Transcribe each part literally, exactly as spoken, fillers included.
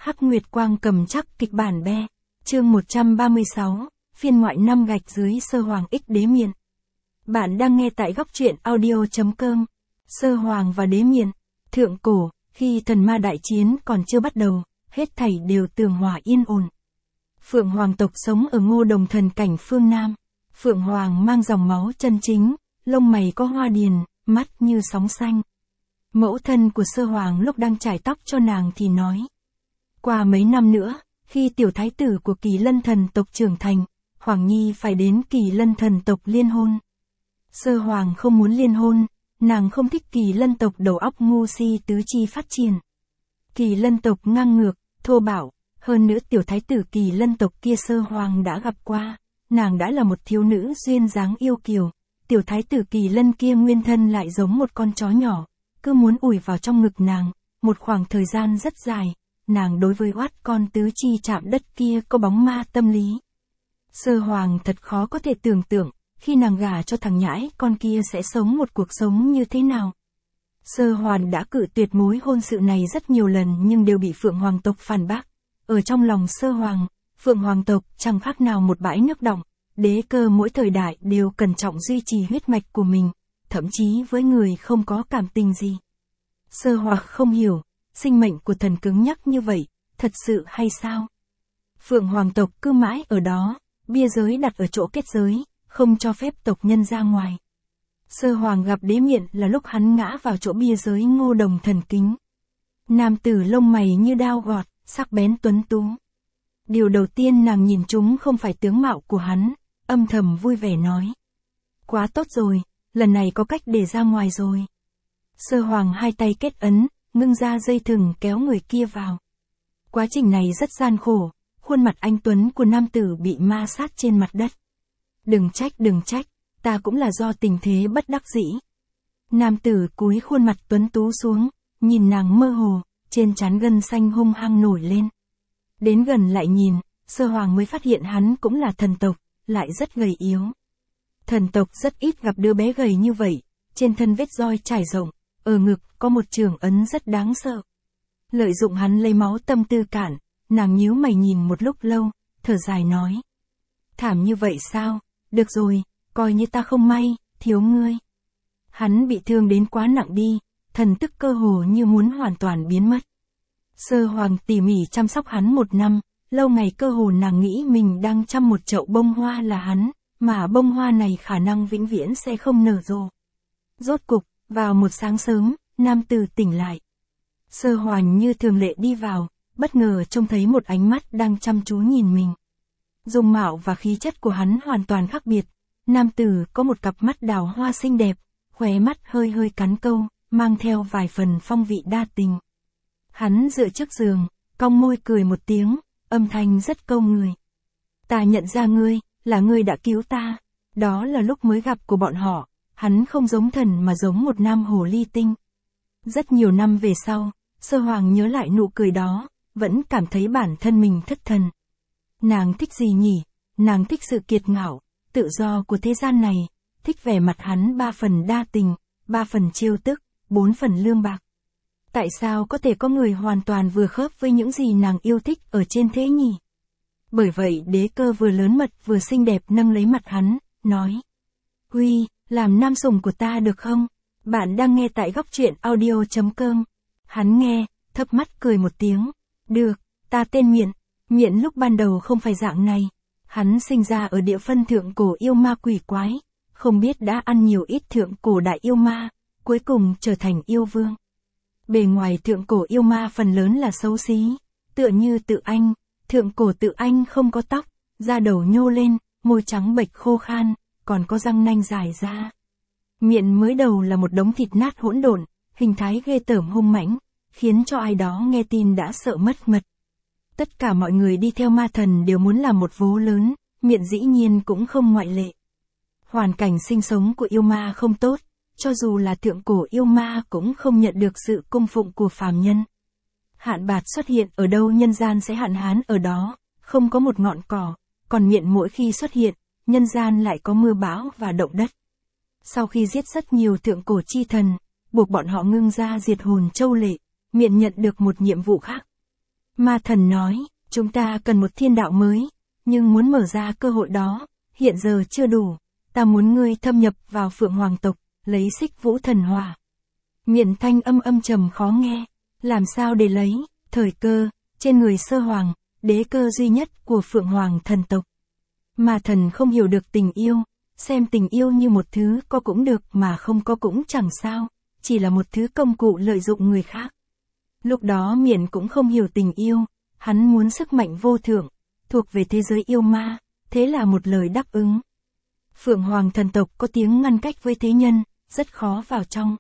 Hắc Nguyệt Quang cầm chắc kịch bản be. Chương một trăm ba mươi sáu, phiên ngoại năm gạch dưới Sơ Hoàng x Đế Miện. Bạn đang nghe tại góc truyện audio chấm com. Sơ Hoàng và Đế Miện. Thượng cổ, khi thần ma đại chiến còn chưa bắt đầu, hết thảy đều tường hòa yên ổn. Phượng Hoàng tộc sống ở Ngô Đồng thần cảnh phương Nam. Phượng Hoàng mang dòng máu chân chính, lông mày có hoa điền, mắt như sóng xanh. Mẫu thân của Sơ Hoàng lúc đang chải tóc cho nàng thì nói. Qua mấy năm nữa, khi tiểu thái tử của Kỳ Lân thần tộc trưởng thành, Hoàng Nhi phải đến Kỳ Lân thần tộc liên hôn. Sơ Hoàng không muốn liên hôn, nàng không thích Kỳ Lân tộc đầu óc ngu si tứ chi phát triển. Kỳ Lân tộc ngang ngược, thô bạo, hơn nữa tiểu thái tử Kỳ Lân tộc kia Sơ Hoàng đã gặp qua, nàng đã là một thiếu nữ duyên dáng yêu kiều, tiểu thái tử Kỳ Lân kia nguyên thân lại giống một con chó nhỏ, cứ muốn ủi vào trong ngực nàng, một khoảng thời gian rất dài, nàng đối với oát con tứ chi chạm đất kia có bóng ma tâm lý. Sơ Hoàng thật khó có thể tưởng tượng, khi nàng gả cho thằng nhãi con kia sẽ sống một cuộc sống như thế nào. Sơ Hoàng đã cự tuyệt mối hôn sự này rất nhiều lần nhưng đều bị Phượng Hoàng tộc phản bác. Ở trong lòng Sơ Hoàng, Phượng Hoàng tộc chẳng khác nào một bãi nước đọng, đế cơ mỗi thời đại đều cẩn trọng duy trì huyết mạch của mình, thậm chí với người không có cảm tình gì. Sơ Hoàng không hiểu, sinh mệnh của thần cứng nhắc như vậy, thật sự hay sao? Phượng Hoàng tộc cứ mãi ở đó, bia giới đặt ở chỗ kết giới, không cho phép tộc nhân ra ngoài. Sơ Hoàng gặp Đế Miện là lúc hắn ngã vào chỗ bia giới Ngô Đồng thần kính. Nam tử lông mày như đao gọt, sắc bén tuấn tú. Điều đầu tiên nàng nhìn chúng không phải tướng mạo của hắn, âm thầm vui vẻ nói. Quá tốt rồi, lần này có cách để ra ngoài rồi. Sơ Hoàng hai tay kết ấn, ngưng ra dây thừng kéo người kia vào. Quá trình này rất gian khổ, khuôn mặt anh tuấn của nam tử bị ma sát trên mặt đất. Đừng trách đừng trách, ta cũng là do tình thế bất đắc dĩ. Nam tử cúi khuôn mặt tuấn tú xuống, nhìn nàng mơ hồ, trên trán gân xanh hung hăng nổi lên. Đến gần lại nhìn, Sơ Hoàng mới phát hiện hắn cũng là thần tộc, lại rất gầy yếu. Thần tộc rất ít gặp đứa bé gầy như vậy, trên thân vết roi trải rộng, ở ngực có một trường ấn rất đáng sợ. Lợi dụng hắn lấy máu tâm tư cản, nàng nhíu mày nhìn một lúc lâu, thở dài nói. Thảm như vậy sao, được rồi, coi như ta không may, thiếu ngươi. Hắn bị thương đến quá nặng đi, thần tức cơ hồ như muốn hoàn toàn biến mất. Sơ Hoàng tỉ mỉ chăm sóc hắn một năm, lâu ngày cơ hồ nàng nghĩ mình đang chăm một chậu bông hoa là hắn, mà bông hoa này khả năng vĩnh viễn sẽ không nở rộ. Rốt cục, vào một sáng sớm, nam tử tỉnh lại. Sơ Hoàng như thường lệ đi vào, bất ngờ trông thấy một ánh mắt đang chăm chú nhìn mình. Dung mạo và khí chất của hắn hoàn toàn khác biệt. Nam tử có một cặp mắt đào hoa xinh đẹp, khóe mắt hơi hơi cắn câu, mang theo vài phần phong vị đa tình. Hắn dựa trước giường, cong môi cười một tiếng, âm thanh rất câu người. Ta nhận ra ngươi, là ngươi đã cứu ta. Đó là lúc mới gặp của bọn họ, hắn không giống thần mà giống một nam hồ ly tinh. Rất nhiều năm về sau, Sơ Hoàng nhớ lại nụ cười đó, vẫn cảm thấy bản thân mình thất thần. Nàng thích gì nhỉ? Nàng thích sự kiệt ngạo, tự do của thế gian này, thích vẻ mặt hắn ba phần đa tình, ba phần trêu tức, bốn phần lương bạc. Tại sao có thể có người hoàn toàn vừa khớp với những gì nàng yêu thích ở trên thế nhỉ? Bởi vậy đế cơ vừa lớn mật vừa xinh đẹp nâng lấy mặt hắn, nói. Huy, làm nam sủng của ta được không? Bạn đang nghe tại góc truyện audio chấm com. Hắn nghe, thấp mắt cười một tiếng. Được, ta tên Miện. Miện lúc ban đầu không phải dạng này. Hắn sinh ra ở địa phân thượng cổ yêu ma quỷ quái. Không biết đã ăn nhiều ít thượng cổ đại yêu ma, cuối cùng trở thành yêu vương. Bề ngoài thượng cổ yêu ma phần lớn là xấu xí, tựa như Tự Anh. Thượng cổ Tự Anh không có tóc, da đầu nhô lên, môi trắng bệch khô khan, còn có răng nanh dài ra. Miện mới đầu là một đống thịt nát hỗn độn, hình thái ghê tởm hung mãnh, khiến cho ai đó nghe tin đã sợ mất mật. Tất cả mọi người đi theo ma thần đều muốn làm một vố lớn, Miện dĩ nhiên cũng không ngoại lệ. Hoàn cảnh sinh sống của yêu ma không tốt, cho dù là thượng cổ yêu ma cũng không nhận được sự cung phụng của phàm nhân. Hạn bạt xuất hiện ở đâu nhân gian sẽ hạn hán ở đó, không có một ngọn cỏ, còn Miện mỗi khi xuất hiện, nhân gian lại có mưa bão và động đất. Sau khi giết rất nhiều thượng cổ chi thần, buộc bọn họ ngưng ra diệt hồn châu lệ, Miện nhận được một nhiệm vụ khác. Ma thần nói, chúng ta cần một thiên đạo mới, nhưng muốn mở ra cơ hội đó, hiện giờ chưa đủ, ta muốn ngươi thâm nhập vào Phượng Hoàng tộc, lấy Xích Vũ thần hỏa. Miệng thanh âm âm trầm khó nghe, làm sao để lấy, thời cơ, trên người Sơ Hoàng, đế cơ duy nhất của Phượng Hoàng thần tộc. Ma thần không hiểu được tình yêu, xem tình yêu như một thứ có cũng được mà không có cũng chẳng sao, chỉ là một thứ công cụ lợi dụng người khác. Lúc đó miệng cũng không hiểu tình yêu, hắn muốn sức mạnh vô thượng, thuộc về thế giới yêu ma, thế là một lời đáp ứng. Phượng Hoàng thần tộc có tiếng ngăn cách với thế nhân, rất khó vào trong.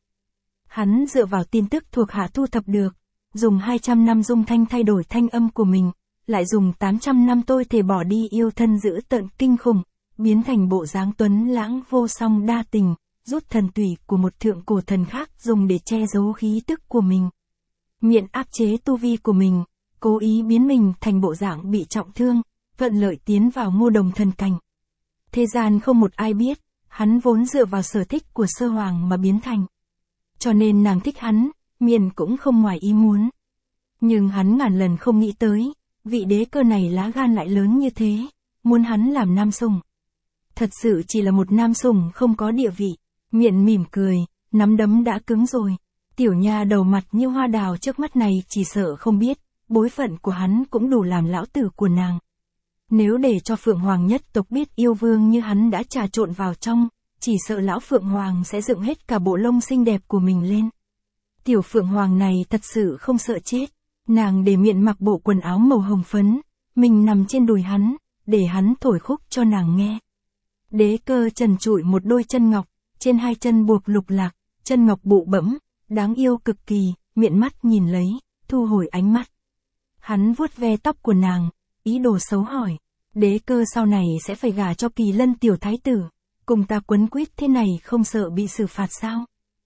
Hắn dựa vào tin tức thuộc hạ thu thập được, dùng hai trăm năm dung thanh thay đổi thanh âm của mình, lại dùng tám trăm năm tôi thể bỏ đi yêu thân dữ tợn kinh khủng, biến thành bộ dáng tuấn lãng vô song đa tình, rút thần tủy của một thượng cổ thần khác dùng để che giấu khí tức của mình. Miệng áp chế tu vi của mình, cố ý biến mình thành bộ dạng bị trọng thương, vận lợi tiến vào ngô đồng thần cảnh. Thế gian không một ai biết, hắn vốn dựa vào sở thích của Sơ Hoàng mà biến thành. Cho nên nàng thích hắn, miệng cũng không ngoài ý muốn. Nhưng hắn ngàn lần không nghĩ tới, vị đế cơ này lá gan lại lớn như thế, muốn hắn làm nam sủng. Thật sự chỉ là một nam sủng không có địa vị, miệng mỉm cười, nắm đấm đã cứng rồi. Tiểu nha đầu mặt như hoa đào trước mắt này chỉ sợ không biết, bối phận của hắn cũng đủ làm lão tử của nàng. Nếu để cho Phượng Hoàng nhất tộc biết yêu vương như hắn đã trà trộn vào trong, chỉ sợ lão Phượng Hoàng sẽ dựng hết cả bộ lông xinh đẹp của mình lên. Tiểu Phượng Hoàng này thật sự không sợ chết, nàng để miệng mặc bộ quần áo màu hồng phấn, mình nằm trên đùi hắn, để hắn thổi khúc cho nàng nghe. Đế cơ trần trụi một đôi chân ngọc, trên hai chân buộc lục lạc, chân ngọc bụ bẫm, đáng yêu cực kỳ, miệng mắt nhìn lấy, thu hồi ánh mắt. Hắn vuốt ve tóc của nàng, ý đồ xấu hỏi, đế cơ sau này sẽ phải gả cho Kỳ Lân tiểu thái tử, cùng ta quấn quýt thế này không sợ bị xử phạt sao?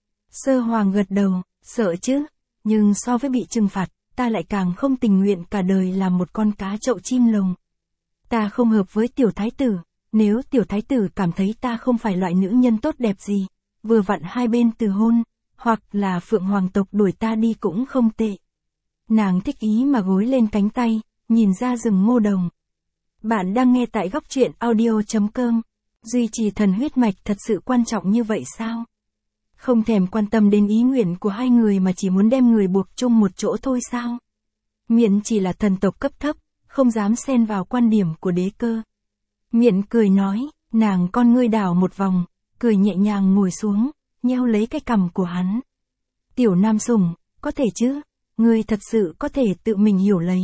Sơ Hoàng gật đầu, sợ chứ, nhưng so với bị trừng phạt, ta lại càng không tình nguyện cả đời làm một con cá chậu chim lồng. Ta không hợp với tiểu thái tử, nếu tiểu thái tử cảm thấy ta không phải loại nữ nhân tốt đẹp gì, vừa vặn hai bên từ hôn, hoặc là Phượng Hoàng tộc đuổi ta đi cũng không tệ. Nàng thích ý mà gối lên cánh tay, nhìn ra rừng ngô đồng. Bạn đang nghe tại góc truyện audio chấm com. Duy trì thần huyết mạch thật sự quan trọng như vậy sao? Không thèm quan tâm đến ý nguyện của hai người mà chỉ muốn đem người buộc chung một chỗ thôi sao? Miện chỉ là thần tộc cấp thấp, không dám xen vào quan điểm của đế cơ. Miện cười nói, nàng con ngươi đảo một vòng, cười nhẹ nhàng ngồi xuống, nheo lấy cái cằm của hắn. Tiểu nam sủng, có thể chứ, ngươi thật sự có thể tự mình hiểu lấy.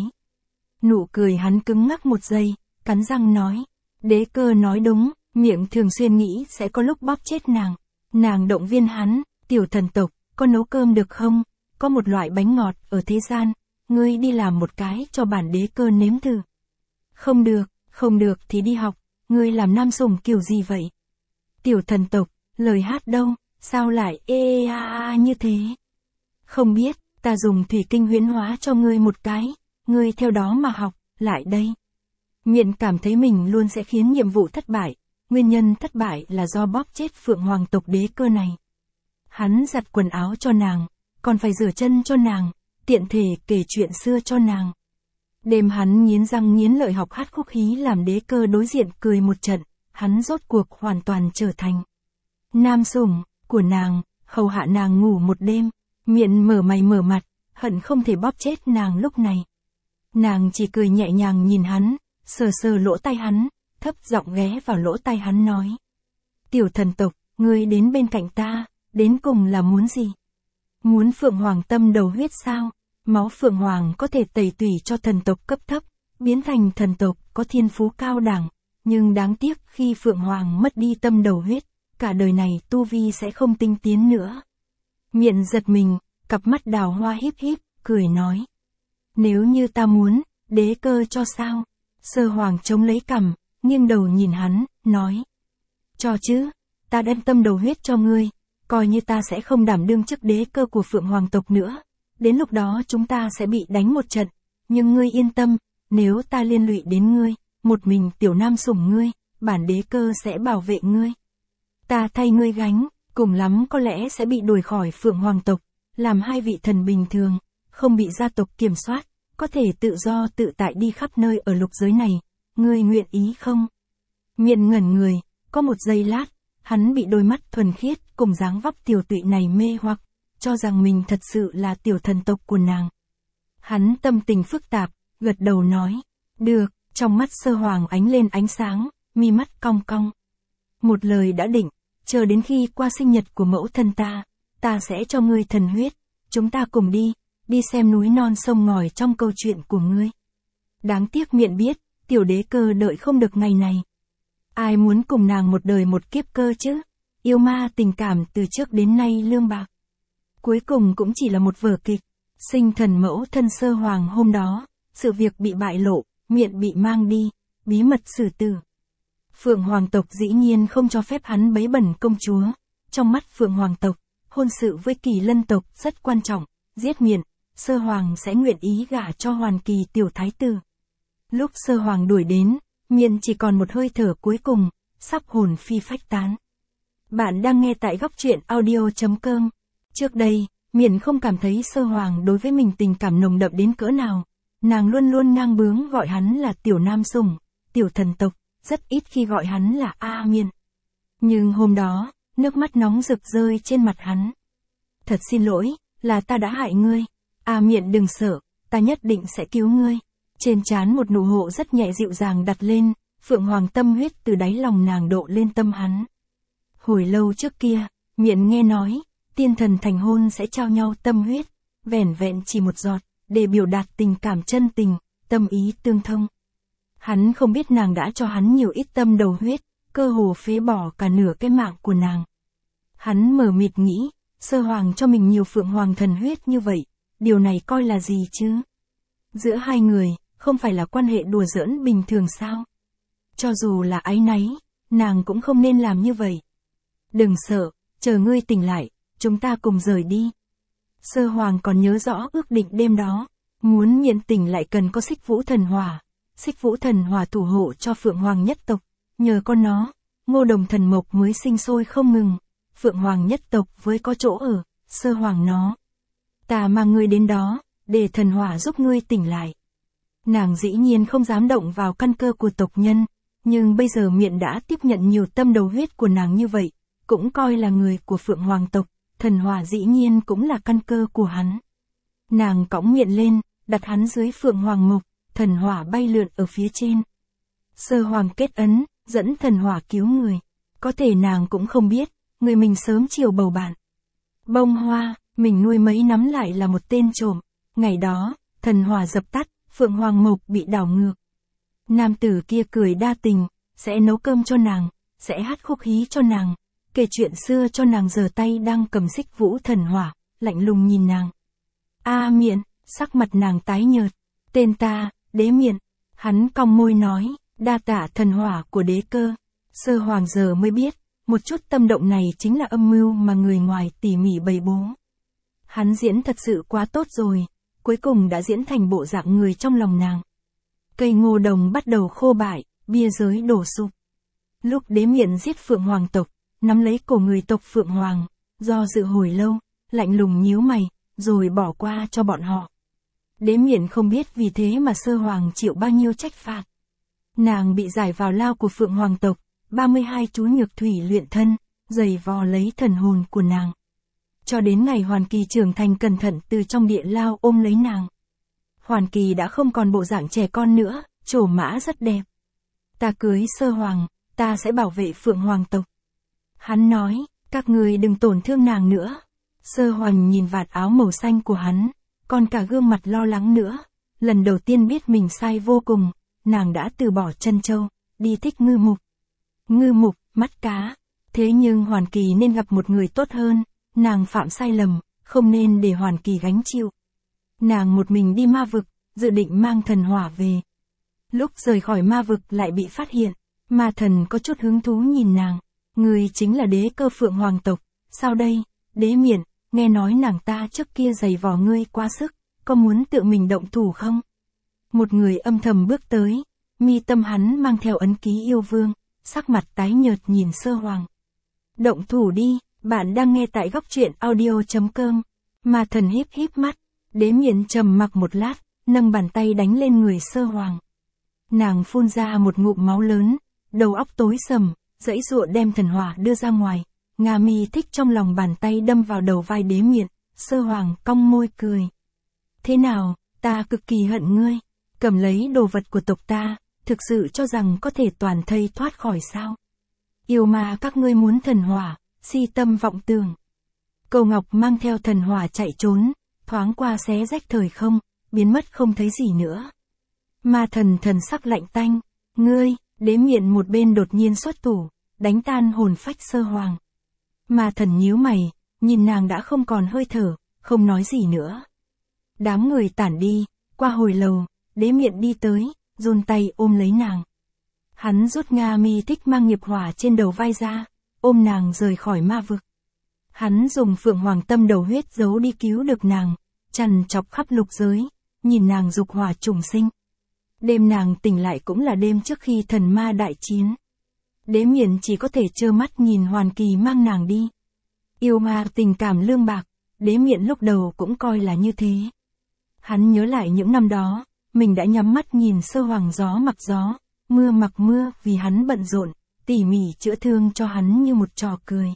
Nụ cười hắn cứng ngắc một giây, cắn răng nói, đế cơ nói đúng, miệng thường xuyên nghĩ sẽ có lúc bóp chết nàng. Nàng động viên hắn, tiểu thần tộc, có nấu cơm được không? Có một loại bánh ngọt ở thế gian, ngươi đi làm một cái cho bản đế cơ nếm thử. Không được, không được thì đi học, ngươi làm nam sủng kiểu gì vậy? Tiểu thần tộc, lời hát đâu, sao lại ê ê a a như thế? Không biết, ta dùng thủy kinh huyễn hóa cho ngươi một cái, ngươi theo đó mà học, lại đây. Miện cảm thấy mình luôn sẽ khiến nhiệm vụ thất bại, nguyên nhân thất bại là do bóp chết Phượng Hoàng tộc đế cơ này. Hắn giặt quần áo cho nàng, còn phải rửa chân cho nàng, tiện thể kể chuyện xưa cho nàng. Đêm hắn nghiến răng nghiến lợi học hát khúc hí làm đế cơ đối diện cười một trận, hắn rốt cuộc hoàn toàn trở thành nam sủng của nàng, hầu hạ nàng ngủ một đêm, miệng mở mày mở mặt, hận không thể bóp chết nàng lúc này. Nàng chỉ cười nhẹ nhàng nhìn hắn, sờ sờ lỗ tai hắn, thấp giọng ghé vào lỗ tai hắn nói. Tiểu thần tộc, ngươi đến bên cạnh ta, đến cùng là muốn gì? Muốn Phượng Hoàng tâm đầu huyết sao? Máu Phượng Hoàng có thể tẩy tủy cho thần tộc cấp thấp, biến thành thần tộc có thiên phú cao đẳng, nhưng đáng tiếc khi Phượng Hoàng mất đi tâm đầu huyết, cả đời này tu vi sẽ không tinh tiến nữa. Miệng giật mình, cặp mắt đào hoa híp híp, cười nói. Nếu như ta muốn, đế cơ cho sao? Sơ Hoàng chống lấy cằm, nghiêng đầu nhìn hắn, nói. Cho chứ, ta đem tâm đầu huyết cho ngươi, coi như ta sẽ không đảm đương chức đế cơ của Phượng Hoàng tộc nữa. Đến lúc đó chúng ta sẽ bị đánh một trận, nhưng ngươi yên tâm, nếu ta liên lụy đến ngươi, một mình tiểu nam sủng ngươi, bản đế cơ sẽ bảo vệ ngươi. Ta thay ngươi gánh, cùng lắm có lẽ sẽ bị đuổi khỏi Phượng Hoàng tộc, làm hai vị thần bình thường, không bị gia tộc kiểm soát, có thể tự do tự tại đi khắp nơi ở lục giới này, ngươi nguyện ý không? Miện ngẩn người, có một giây lát, hắn bị đôi mắt thuần khiết cùng dáng vóc tiểu tụy này mê hoặc, cho rằng mình thật sự là tiểu thần tộc của nàng. Hắn tâm tình phức tạp, gật đầu nói, được, trong mắt Sơ Hoàng ánh lên ánh sáng, mi mắt cong cong. Một lời đã định, chờ đến khi qua sinh nhật của mẫu thân ta, ta sẽ cho ngươi thần huyết, chúng ta cùng đi, đi xem núi non sông ngòi trong câu chuyện của ngươi. Đáng tiếc Miện biết, tiểu đế cơ đợi không được ngày này. Ai muốn cùng nàng một đời một kiếp cơ chứ? Yêu ma tình cảm từ trước đến nay lương bạc. Cuối cùng cũng chỉ là một vở kịch. Sinh thần mẫu thân Sơ Hoàng hôm đó, sự việc bị bại lộ, Miện bị mang đi, bí mật xử tử. Phượng Hoàng tộc dĩ nhiên không cho phép hắn bấy bẩn công chúa. Trong mắt Phượng Hoàng tộc, hôn sự với Kỳ Lân tộc rất quan trọng, giết Miện, Sơ Hoàng sẽ nguyện ý gả cho Hoàn Kỳ tiểu thái tử. Lúc Sơ Hoàng đuổi đến, Miện chỉ còn một hơi thở cuối cùng, sắp hồn phi phách tán. Bạn đang nghe tại góc truyện audio chấm com. Trước đây, Miện không cảm thấy Sơ Hoàng đối với mình tình cảm nồng đậm đến cỡ nào. Nàng luôn luôn ngang bướng gọi hắn là tiểu nam sủng, tiểu thần tộc, rất ít khi gọi hắn là A Miện. Nhưng hôm đó, nước mắt nóng rực rơi trên mặt hắn. Thật xin lỗi, là ta đã hại ngươi. A Miện đừng sợ, ta nhất định sẽ cứu ngươi. Trên trán một nụ hộ rất nhẹ dịu dàng đặt lên, Phượng Hoàng tâm huyết từ đáy lòng nàng độ lên tâm hắn. Hồi lâu trước kia, Miện nghe nói, tiên thần thành hôn sẽ trao nhau tâm huyết, vẻn vẹn chỉ một giọt, để biểu đạt tình cảm chân tình, tâm ý tương thông. Hắn không biết nàng đã cho hắn nhiều ít tâm đầu huyết, cơ hồ phế bỏ cả nửa cái mạng của nàng. Hắn mờ mịt nghĩ, Sơ Hoàng cho mình nhiều Phượng Hoàng thần huyết như vậy, điều này coi là gì chứ? Giữa hai người, không phải là quan hệ đùa giỡn bình thường sao? Cho dù là áy náy, nàng cũng không nên làm như vậy. Đừng sợ, chờ ngươi tỉnh lại, chúng ta cùng rời đi. Sơ Hoàng còn nhớ rõ ước định đêm đó, muốn Miện tỉnh lại cần có Xích Vũ thần hỏa. Xích Vũ thần hỏa thủ hộ cho Phượng Hoàng nhất tộc, nhờ con nó, Ngô Đồng thần mộc mới sinh sôi không ngừng. Phượng Hoàng nhất tộc với có chỗ ở, Sơ Hoàng nó. Ta mang ngươi đến đó, để thần hỏa giúp ngươi tỉnh lại. Nàng dĩ nhiên không dám động vào căn cơ của tộc nhân, nhưng bây giờ Miện đã tiếp nhận nhiều tâm đầu huyết của nàng như vậy, cũng coi là người của Phượng Hoàng tộc, thần hỏa dĩ nhiên cũng là căn cơ của hắn. Nàng cõng Miện lên, đặt hắn dưới Phượng Hoàng mộc, thần hỏa bay lượn ở phía trên. Sơ Hoàng kết ấn, dẫn thần hỏa cứu người. Có thể nàng cũng không biết, người mình sớm chiều bầu bạn. Bông hoa, mình nuôi mấy nắm lại là một tên trộm. Ngày đó, thần hỏa dập tắt, Phượng Hoàng mộc bị đảo ngược. Nam tử kia cười đa tình, sẽ nấu cơm cho nàng, sẽ hát khúc hí cho nàng, kể chuyện xưa cho nàng giờ tay đang cầm Xích Vũ thần hỏa, lạnh lùng nhìn nàng. A Miện, sắc mặt nàng tái nhợt. Tên ta, Đế Miện. Hắn cong môi nói, đa tạ thần hỏa của đế cơ. Sơ Hoàng giờ mới biết, một chút tâm động này chính là âm mưu mà người ngoài tỉ mỉ bày bố. Hắn diễn thật sự quá tốt rồi, cuối cùng đã diễn thành bộ dạng người trong lòng nàng. Cây ngô đồng bắt đầu khô bại, bia giới đổ sụp. Lúc Đế Miện giết Phượng Hoàng tộc, nắm lấy cổ người tộc Phượng Hoàng, do dự hồi lâu, lạnh lùng nhíu mày, rồi bỏ qua cho bọn họ. Đế Miện không biết vì thế mà Sơ Hoàng chịu bao nhiêu trách phạt. Nàng bị giải vào lao của Phượng Hoàng tộc, ba mươi hai chú nhược thủy luyện thân, giày vò lấy thần hồn của nàng. Cho đến ngày Hoàn Kỳ trưởng thành cẩn thận từ trong địa lao ôm lấy nàng. Hoàn Kỳ đã không còn bộ dạng trẻ con nữa, trổ mã rất đẹp. Ta cưới Sơ Hoàng, ta sẽ bảo vệ Phượng Hoàng tộc. Hắn nói, các người đừng tổn thương nàng nữa. Sơ Hoàng nhìn vạt áo màu xanh của hắn, còn cả gương mặt lo lắng nữa. Lần đầu tiên biết mình sai vô cùng, nàng đã từ bỏ chân châu, đi thích ngư mục. Ngư mục, mắt cá. Thế nhưng Hoàn Kỳ nên gặp một người tốt hơn, nàng phạm sai lầm, không nên để Hoàn Kỳ gánh chịu. Nàng một mình đi ma vực, dự định mang thần hỏa về. Lúc rời khỏi ma vực lại bị phát hiện, ma thần có chút hứng thú nhìn nàng. Người chính là đế cơ Phượng Hoàng tộc, sao đây, Đế Miện, nghe nói nàng ta trước kia giày vò ngươi quá sức, có muốn tự mình động thủ không? Một người âm thầm bước tới, mi tâm hắn mang theo ấn ký yêu vương, sắc mặt tái nhợt nhìn Sơ Hoàng. Động thủ đi, bạn đang nghe tại góc truyện audio chấm com. Ma thần híp híp mắt, Đế Miện trầm mặc một lát, nâng bàn tay đánh lên người Sơ Hoàng. Nàng phun ra một ngụm máu lớn, đầu óc tối sầm, giãy giụa đem thần hỏa đưa ra ngoài. Nga Mi Thích trong lòng bàn tay đâm vào đầu vai Đế Miện, Sơ Hoàng cong môi cười. Thế nào, ta cực kỳ hận ngươi, cầm lấy đồ vật của tộc ta, thực sự cho rằng có thể toàn thây thoát khỏi sao? Yêu ma các ngươi muốn thần hỏa, si tâm vọng tưởng. Cầu Ngọc mang theo thần hỏa chạy trốn, thoáng qua xé rách thời không, biến mất không thấy gì nữa. Ma thần thần sắc lạnh tanh, ngươi, Đế Miện một bên đột nhiên xuất thủ, đánh tan hồn phách Sơ Hoàng. Ma thần nhíu mày, nhìn nàng đã không còn hơi thở, không nói gì nữa. Đám người tản đi, qua hồi lầu, Đế Miện đi tới, giôn tay ôm lấy nàng. Hắn rút Nga Mi Thích mang nghiệp hỏa trên đầu vai ra, ôm nàng rời khỏi ma vực. Hắn dùng Phượng Hoàng tâm đầu huyết giấu đi cứu được nàng, trằn trọc khắp lục giới, nhìn nàng dục hỏa trùng sinh. Đêm nàng tỉnh lại cũng là đêm trước khi thần ma đại chiến. Đế Miện chỉ có thể trơ mắt nhìn Hoàn Kỳ mang nàng đi. Yêu ma tình cảm lương bạc, Đế Miện lúc đầu cũng coi là như thế. Hắn nhớ lại những năm đó, mình đã nhắm mắt nhìn Sơ Hoàng gió mặc gió, mưa mặc mưa vì hắn bận rộn, tỉ mỉ chữa thương cho hắn như một trò cười.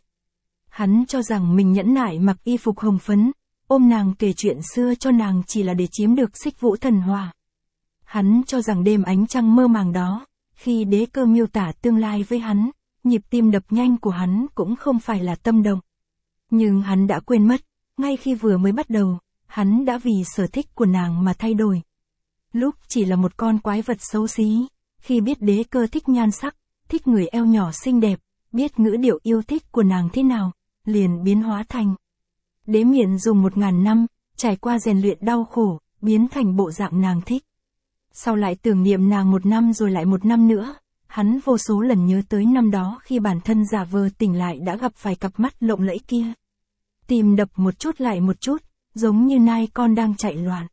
Hắn cho rằng mình nhẫn nại mặc y phục hồng phấn, ôm nàng kể chuyện xưa cho nàng chỉ là để chiếm được Xích Vũ thần hỏa. Hắn cho rằng đêm ánh trăng mơ màng đó, khi Đế Cơ miêu tả tương lai với hắn, nhịp tim đập nhanh của hắn cũng không phải là tâm động. Nhưng hắn đã quên mất, ngay khi vừa mới bắt đầu, hắn đã vì sở thích của nàng mà thay đổi. Lúc chỉ là một con quái vật xấu xí, khi biết Đế Cơ thích nhan sắc, thích người eo nhỏ xinh đẹp, biết ngữ điệu yêu thích của nàng thế nào, liền biến hóa thành. Đế Miện dùng một ngàn năm, trải qua rèn luyện đau khổ, biến thành bộ dạng nàng thích. Sau lại tưởng niệm nàng một năm rồi lại một năm nữa, hắn vô số lần nhớ tới năm đó khi bản thân giả vờ tỉnh lại đã gặp phải cặp mắt lộng lẫy kia. Tim đập một chút lại một chút, giống như nai con đang chạy loạn.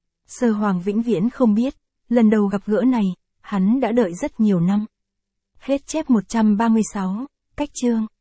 Sơ Hoàng vĩnh viễn không biết, lần đầu gặp gỡ này, hắn đã đợi rất nhiều năm. Hết chép một trăm ba mươi sáu, cách chương.